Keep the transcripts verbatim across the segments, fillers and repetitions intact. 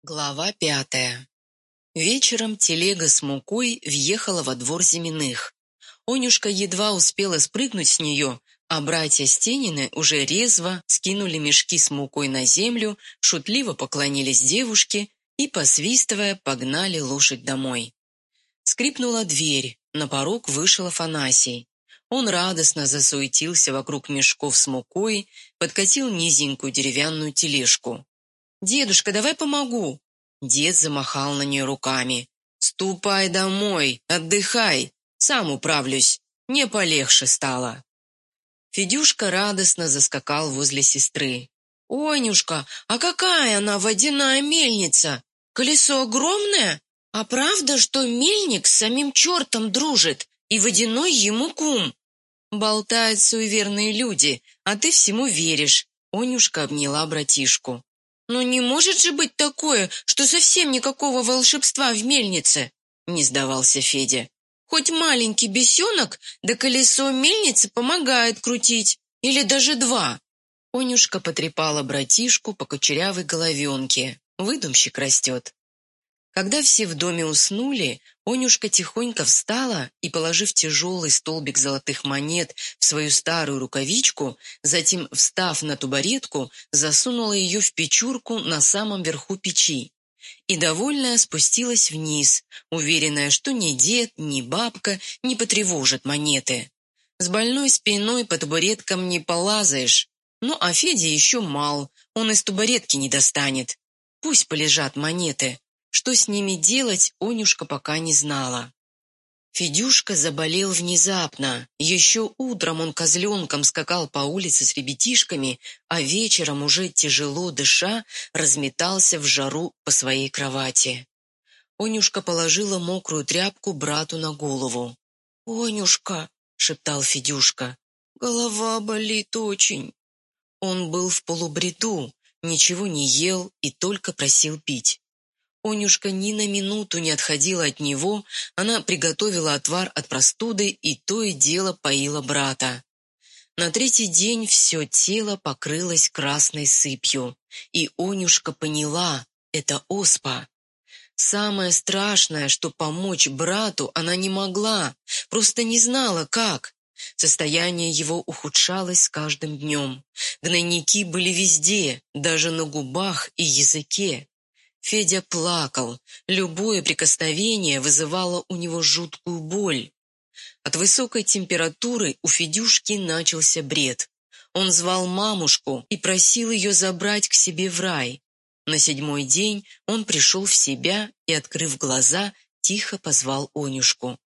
Глава пятая. Вечером телега с мукой въехала во двор Зиминых. Онюшка едва успела спрыгнуть с нее, а братья Стенины уже резво скинули мешки с мукой на землю, шутливо поклонились девушке и, посвистывая, погнали лошадь домой. Скрипнула дверь, на порог вышел Афанасий. Он радостно засуетился вокруг мешков с мукой, подкатил низенькую деревянную тележку. «Дедушка, давай помогу!» Дед замахал на нее руками. «Ступай домой, отдыхай, сам управлюсь, мне полегче стало». Федюшка радостно заскакал возле сестры. «Онюшка, а какая она водяная мельница? Колесо огромное? А правда, что мельник с самим чертом дружит, и водяной ему кум?» «Болтают суеверные люди, а ты всему веришь», — Онюшка обняла братишку. «Но не может же быть такое, что совсем никакого волшебства в мельнице!» — не сдавался Федя. «Хоть маленький бесенок, да колесо мельницы помогает крутить, или даже два». Онюшка потрепала братишку по кучерявой головенке. Выдумщик растет. Когда все в доме уснули, Онюшка тихонько встала и, положив тяжелый столбик золотых монет в свою старую рукавичку, затем, встав на тубаретку, засунула ее в печурку на самом верху печи и, довольная, спустилась вниз, уверенная, что ни дед, ни бабка не потревожат монеты. С больной спиной по табуреткам не полазаешь. Ну, а Федя еще мал, он из табуретки не достанет. Пусть полежат монеты. Что с ними делать, Онюшка пока не знала. Федюшка заболел внезапно. Еще утром он козленком скакал по улице с ребятишками, а вечером, уже тяжело дыша, разметался в жару по своей кровати. Онюшка положила мокрую тряпку брату на голову. «Онюшка», — шептал Федюшка, — «голова болит очень». Он был в полубреду, ничего не ел и только просил пить. Онюшка ни на минуту не отходила от него, она приготовила отвар от простуды и то и дело поила брата. На третий день все тело покрылось красной сыпью, и Онюшка поняла — это оспа. Самое страшное, что помочь брату она не могла, просто не знала, как. Состояние его ухудшалось с каждым днем. Гнойники были везде, даже на губах и языке. Федя плакал, любое прикосновение вызывало у него жуткую боль. От высокой температуры у Федюшки начался бред. Он звал мамушку и просил ее забрать к себе в рай. На седьмой день он пришел в себя и, открыв глаза, тихо позвал Онюшку.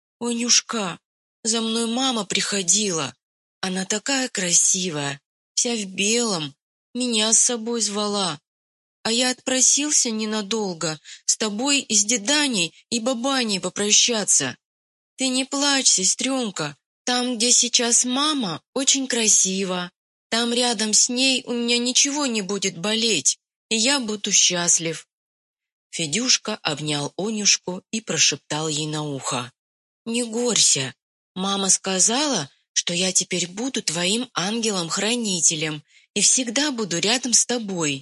«Онюшка, за мной мама приходила. Она такая красивая, вся в белом, меня с собой звала. А я отпросился ненадолго, с тобой и с деданей и бабаней попрощаться. Ты не плачь, сестренка, там, где сейчас мама, очень красиво. Там рядом с ней у меня ничего не будет болеть, и я буду счастлив». Федюшка обнял Онюшку и прошептал ей на ухо. «Не горься, мама сказала, что я теперь буду твоим ангелом-хранителем и всегда буду рядом с тобой».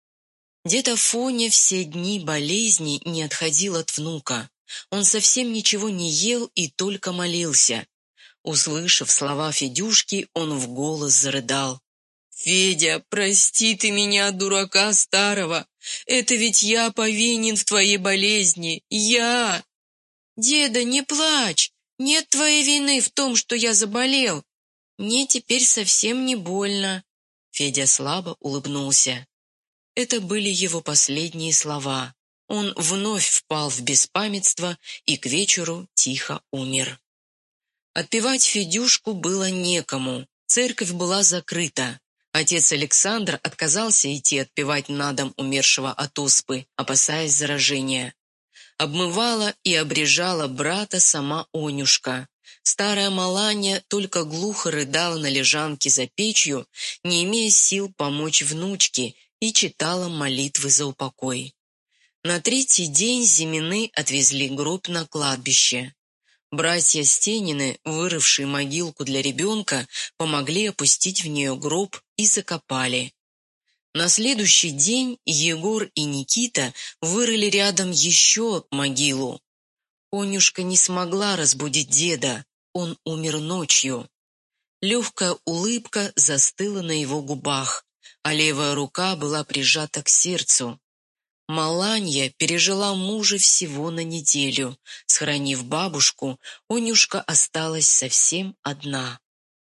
Дед Афоня все дни болезни не отходил от внука. Он совсем ничего не ел и только молился. Услышав слова Федюшки, он в голос зарыдал. «Федя, прости ты меня, дурака старого! Это ведь я повинен в твоей болезни! Я!» «Деда, не плачь! Нет твоей вины в том, что я заболел! Мне теперь совсем не больно!» Федя слабо улыбнулся. Это были его последние слова. Он вновь впал в беспамятство и к вечеру тихо умер. Отпевать Федюшку было некому, церковь была закрыта. Отец Александр отказался идти отпевать на дом умершего от оспы, опасаясь заражения. Обмывала и обрежала брата сама Онюшка. Старая Маланья только глухо рыдала на лежанке за печью, не имея сил помочь внучке, и читала молитвы за упокой. На третий день Зимины отвезли гроб на кладбище. Братья Стенины, вырывшие могилку для ребенка, помогли опустить в нее гроб и закопали. На следующий день Егор и Никита вырыли рядом еще могилу. Онюшка не смогла разбудить деда, он умер ночью. Легкая улыбка застыла на его губах, а левая рука была прижата к сердцу. Маланья пережила мужа всего на неделю. Схоронив бабушку, Онюшка осталась совсем одна.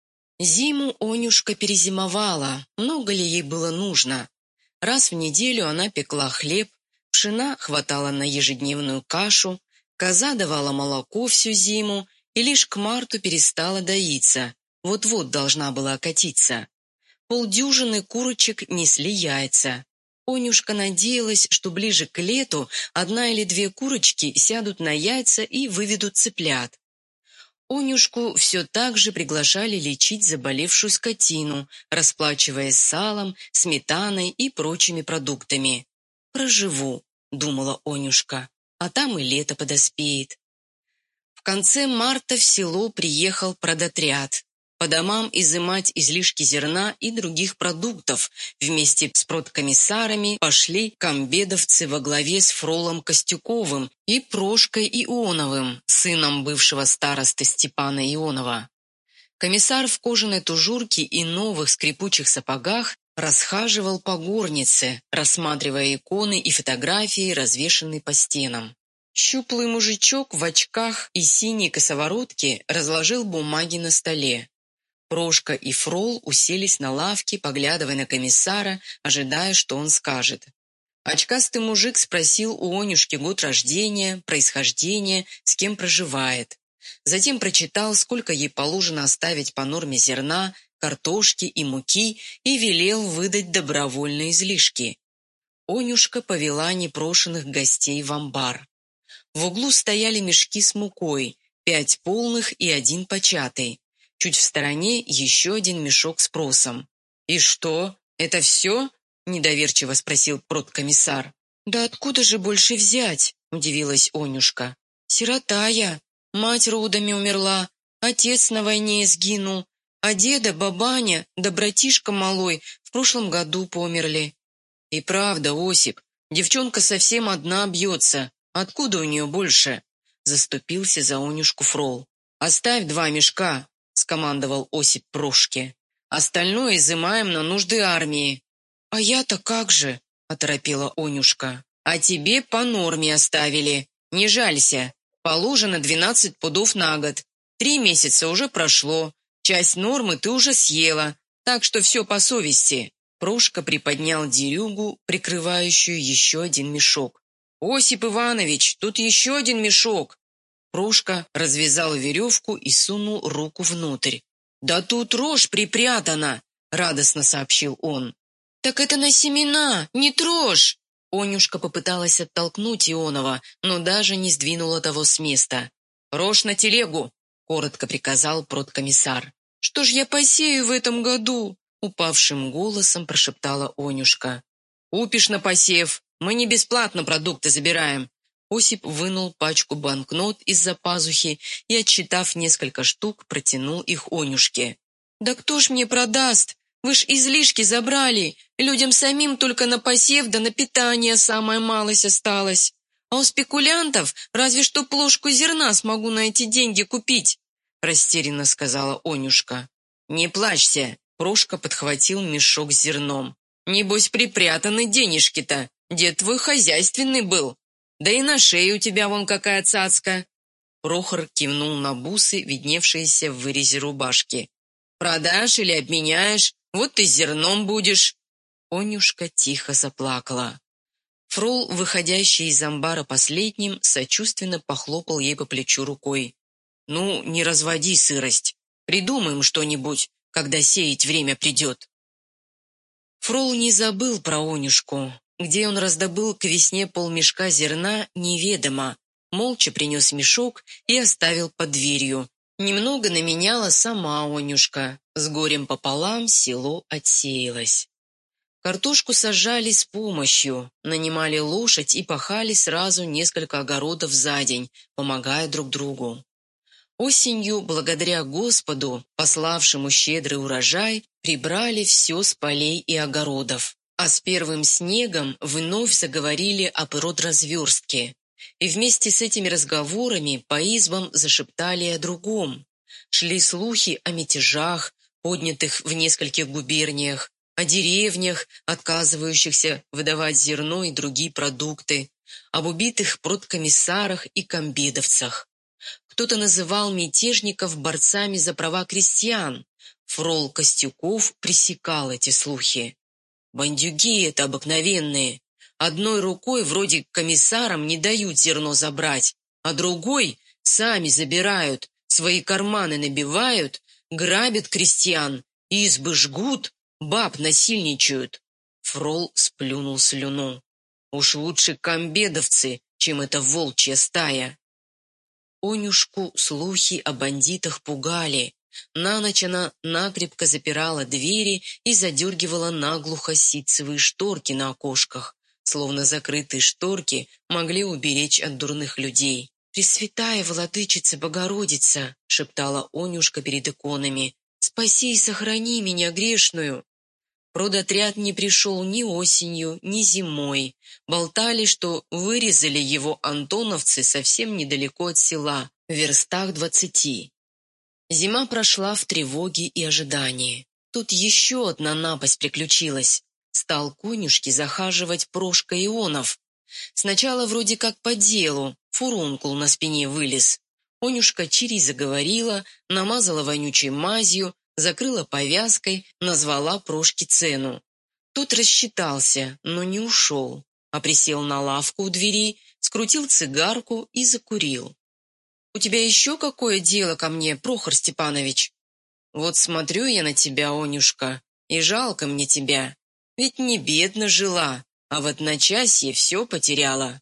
Зиму Онюшка перезимовала, много ли ей было нужно. Раз в неделю она пекла хлеб, пшена хватало на ежедневную кашу, коза давала молоко всю зиму и лишь к марту перестала доиться, вот-вот должна была окатиться. Полдюжины курочек несли яйца. Онюшка надеялась, что ближе к лету одна или две курочки сядут на яйца и выведут цыплят. Онюшку все так же приглашали лечить заболевшую скотину, расплачиваясь салом, сметаной и прочими продуктами. «Проживу», — думала Онюшка, — «а там и лето подоспеет». В конце марта в село приехал продотряд. По домам изымать излишки зерна и других продуктов. Вместе с продкомиссарами пошли комбедовцы во главе с Фролом Костюковым и Прошкой Ионовым, сыном бывшего старосты Степана Ионова. Комиссар в кожаной тужурке и новых скрипучих сапогах расхаживал по горнице, рассматривая иконы и фотографии, развешанные по стенам. Щуплый мужичок в очках и синей косоворотке разложил бумаги на столе. Прошка и Фрол уселись на лавке, поглядывая на комиссара, ожидая, что он скажет. Очкастый мужик спросил у Онюшки год рождения, происхождение, с кем проживает. Затем прочитал, сколько ей положено оставить по норме зерна, картошки и муки, и велел выдать добровольные излишки. Онюшка повела непрошенных гостей в амбар. В углу стояли мешки с мукой, пять полных и один початый. Чуть в стороне еще один мешок с просом. «И что, это все?» – недоверчиво спросил продкомиссар. «Да откуда же больше взять?» – удивилась Онюшка. «Сирота я, мать родами умерла, отец на войне сгинул, а деда, бабаня, да братишка малой в прошлом году померли». «И правда, Осип, девчонка совсем одна бьется. Откуда у нее больше?» – заступился за Онюшку Фрол. «Оставь два мешка», — скомандовал Осип Прошке. «Остальное изымаем на нужды армии». «А я-то как же?» — оторопела Онюшка. «А тебе по норме оставили. Не жалься. Положено двенадцать пудов на год. Три месяца уже прошло. Часть нормы ты уже съела. Так что все по совести». Прошка приподнял дерюгу, прикрывающую еще один мешок. «Осип Иванович, тут еще один мешок!» Прошка развязал веревку и сунул руку внутрь. «Да тут рожь припрятана!» — радостно сообщил он. «Так это на семена, не трожь!» Онюшка попыталась оттолкнуть Ионова, но даже не сдвинула того с места. «Рожь на телегу!» — коротко приказал продкомиссар. «Что ж я посею в этом году?» — упавшим голосом прошептала Онюшка. «Купишь на посев, мы не бесплатно продукты забираем». Осип вынул пачку банкнот из-за пазухи и, отсчитав несколько штук, протянул их Онюшке. «Да кто ж мне продаст? Вы ж излишки забрали. Людям самим только на посев да на питание самая малость осталась. А у спекулянтов разве что плошку зерна смогу на эти деньги купить», — растерянно сказала Онюшка. «Не плачься», — Прошка подхватил мешок с зерном. «Небось, припрятаны денежки-то. Дед твой хозяйственный был. Да и на шее у тебя вон какая цацка». Прохор кивнул на бусы, видневшиеся в вырезе рубашки. «Продашь или обменяешь? Вот ты с зерном будешь». Онюшка тихо заплакала. Фрол, выходящий из амбара последним, сочувственно похлопал ей по плечу рукой. «Ну, не разводи сырость. Придумаем что-нибудь, когда сеять время придет». Фрол не забыл про Онюшку. Где он раздобыл к весне полмешка зерна, неведомо. Молча принес мешок и оставил под дверью. Немного наменяла сама Онюшка. С горем пополам село отсеялось. Картошку сажали с помощью, нанимали лошадь и пахали сразу несколько огородов за день, помогая друг другу. Осенью, благодаря Господу, пославшему щедрый урожай, прибрали все с полей и огородов. А с первым снегом вновь заговорили об родразверстке. И вместе с этими разговорами по избам зашептали о другом. Шли слухи о мятежах, поднятых в нескольких губерниях, о деревнях, отказывающихся выдавать зерно и другие продукты, об убитых продкомиссарах и комбедовцах. Кто-то называл мятежников борцами за права крестьян. Фрол Костюков пресекал эти слухи. Бандюги это обыкновенные. Одной рукой вроде комиссарам не дают зерно забрать, а другой сами забирают, свои карманы набивают, грабят крестьян, избы жгут, баб насильничают. Фрол сплюнул слюну. Уж лучше комбедовцы, чем эта волчья стая. Онюшку слухи о бандитах пугали. На ночь она накрепко запирала двери и задергивала наглухо ситцевые шторки на окошках, словно закрытые шторки могли уберечь от дурных людей. «Пресвятая Владычица Богородица!» — шептала Онюшка перед иконами. «Спаси и сохрани меня, грешную!» Продотряд не пришел ни осенью, ни зимой. Болтали, что вырезали его антоновцы совсем недалеко от села, в верстах двадцати. Зима прошла в тревоге и ожидании. Тут еще одна напасть приключилась. Стал к Онюшке захаживать Прошка Ионов. Сначала вроде как по делу, фурункул на спине вылез. Онюшка чири заговорила, намазала вонючей мазью, закрыла повязкой, назвала Прошке цену. Тот рассчитался, но не ушел, а присел на лавку у двери, скрутил цигарку и закурил. «У тебя еще какое дело ко мне, Прохор Степанович?» «Вот смотрю я на тебя, Онюшка, и жалко мне тебя. Ведь не бедно жила, а в одночасье все потеряла».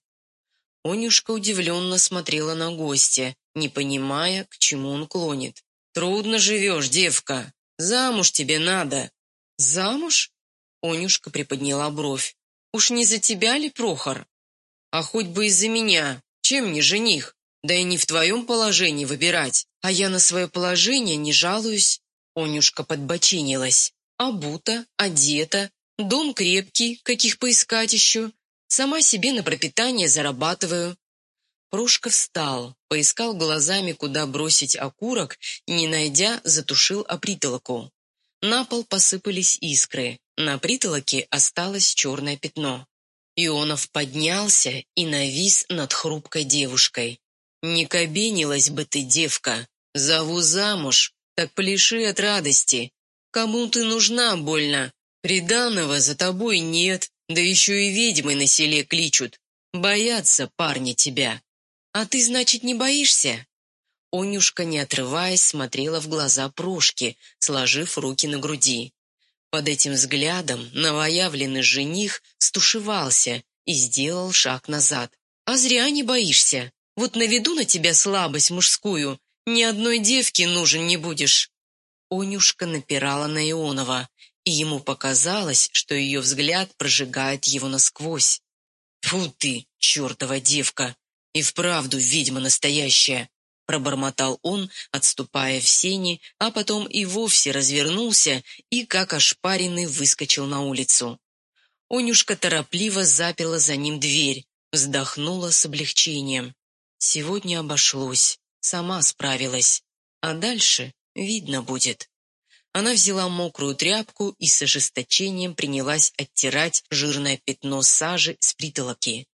Онюшка удивленно смотрела на гостя, не понимая, к чему он клонит. «Трудно живешь, девка. Замуж тебе надо». «Замуж?» Онюшка приподняла бровь. «Уж не за тебя ли, Прохор?» «А хоть бы из-за меня. Чем не жених? Да и не в твоем положении выбирать. А я на свое положение не жалуюсь». Онюшка подбочинилась. «Обута, одета, дом крепкий, каких поискать еще. Сама себе на пропитание зарабатываю». Прошка встал, поискал глазами, куда бросить окурок, не найдя, затушил о притолоку. На пол посыпались искры, на притолоке осталось черное пятно. Ионов поднялся и навис над хрупкой девушкой. «Не кабенилась бы ты, девка, зову замуж, так пляши от радости. Кому ты нужна больно? Приданого за тобой нет, да еще и ведьмы на селе кличут. Боятся парни тебя». «А ты, значит, не боишься?» Онюшка, не отрываясь, смотрела в глаза Прошки, сложив руки на груди. Под этим взглядом новоявленный жених стушевался и сделал шаг назад. «А зря не боишься. Вот наведу на тебя слабость мужскую, ни одной девки нужен не будешь». Онюшка напирала на Ионова, и ему показалось, что ее взгляд прожигает его насквозь. «Тьфу ты, чертова девка! И вправду ведьма настоящая!» Пробормотал он, отступая в сени, а потом и вовсе развернулся и, как ошпаренный, выскочил на улицу. Онюшка торопливо заперла за ним дверь, вздохнула с облегчением. Сегодня обошлось, сама справилась, а дальше видно будет. Она взяла мокрую тряпку и с ожесточением принялась оттирать жирное пятно сажи с притолоки.